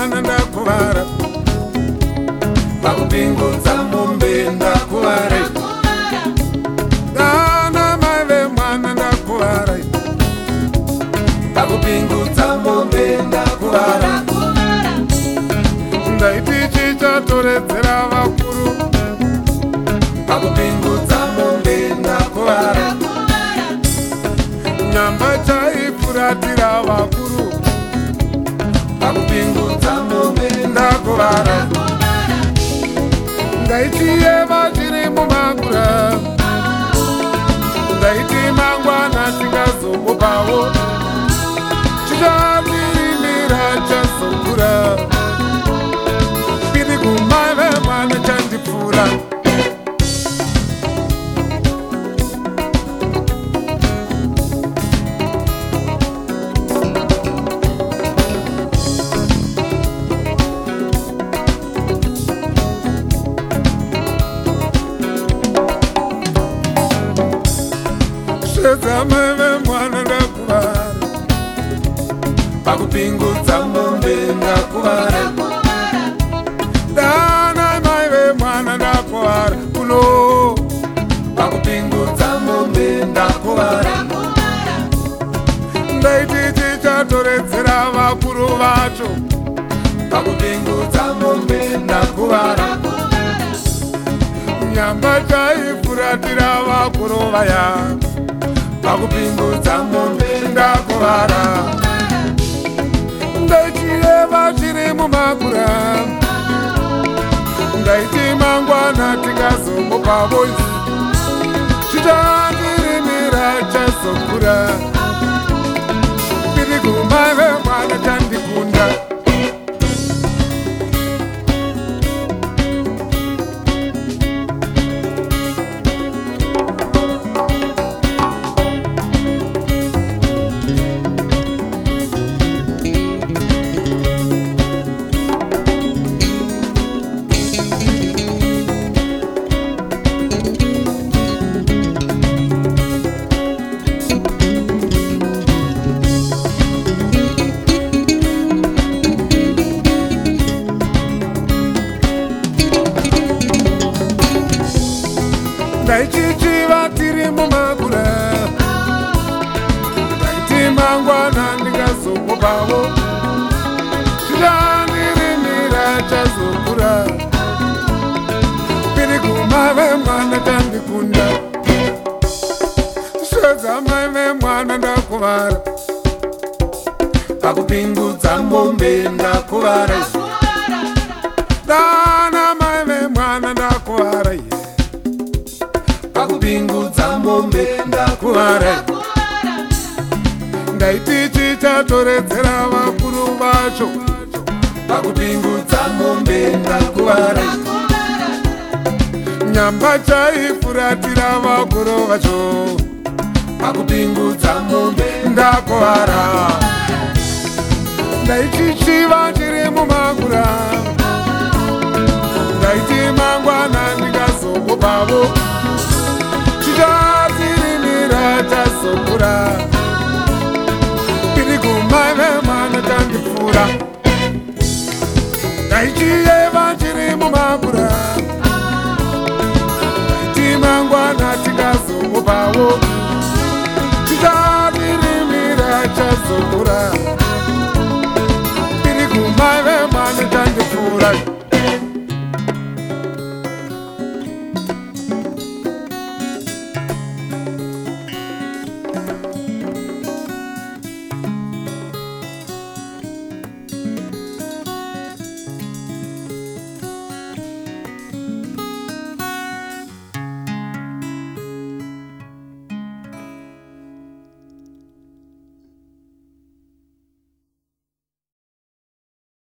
mwana ndakuvara pakupingudza mombe ndakuvara dana mai vemwana ndakuvara pakupingudza mombe ndakuvara ndaiti chichatoredzera vakuru pakupingudza mombe ndakuvara nyamba chaifuratira vakuru pakupingudza mombe ndakuvara ndaitiyeva chiri mumakura ndaiti mangwana tingazongopawo chichatirimira chazokura piri kumai vemwana chandipfuura mai vemwana ndakuvara pakupingudza mombe ndakuvara dana mai vemwana ndakuvara kuno pakupingudza mombe ndakuvara ndaiti chichatoredzera vakuru vacho pakupingudza mombe ndakuvara nyamba chaifuratira vakuru vaya pakupingudza mombe ndakuvara ndaichiyeva chiri mumakura ndaiti mangwana tingazongopavo chitandirimira chazokura piri kumai vemwana chandikunda ndaichichiva tiri mumakura ndaiti mangwana ndingazongopavo chitandirimira chazokura piri kumai vemwana chandikunda svedza mai vemwana ndakuvara pakupingudza mombe ndakuvara dana mai vemwana ndakuvara pakupingudza mombe ndakuvara ndaiti chichatoredzera vakuru vacho pakupingudza mombe ndakuvara nyamba chaifuratira vakuru vacho pakupingudza mombe ndakuvara ndaichichiva chiri mumakura ndaiti mangwana ndingazongopavo chichatirimira chazokura piri kumai vemwana chandipfuura ndaichiyeva chiri mumakura ndaiti mangwana tingazongopavo chichatirimira chazokura piri kumai vemwana chandipfuura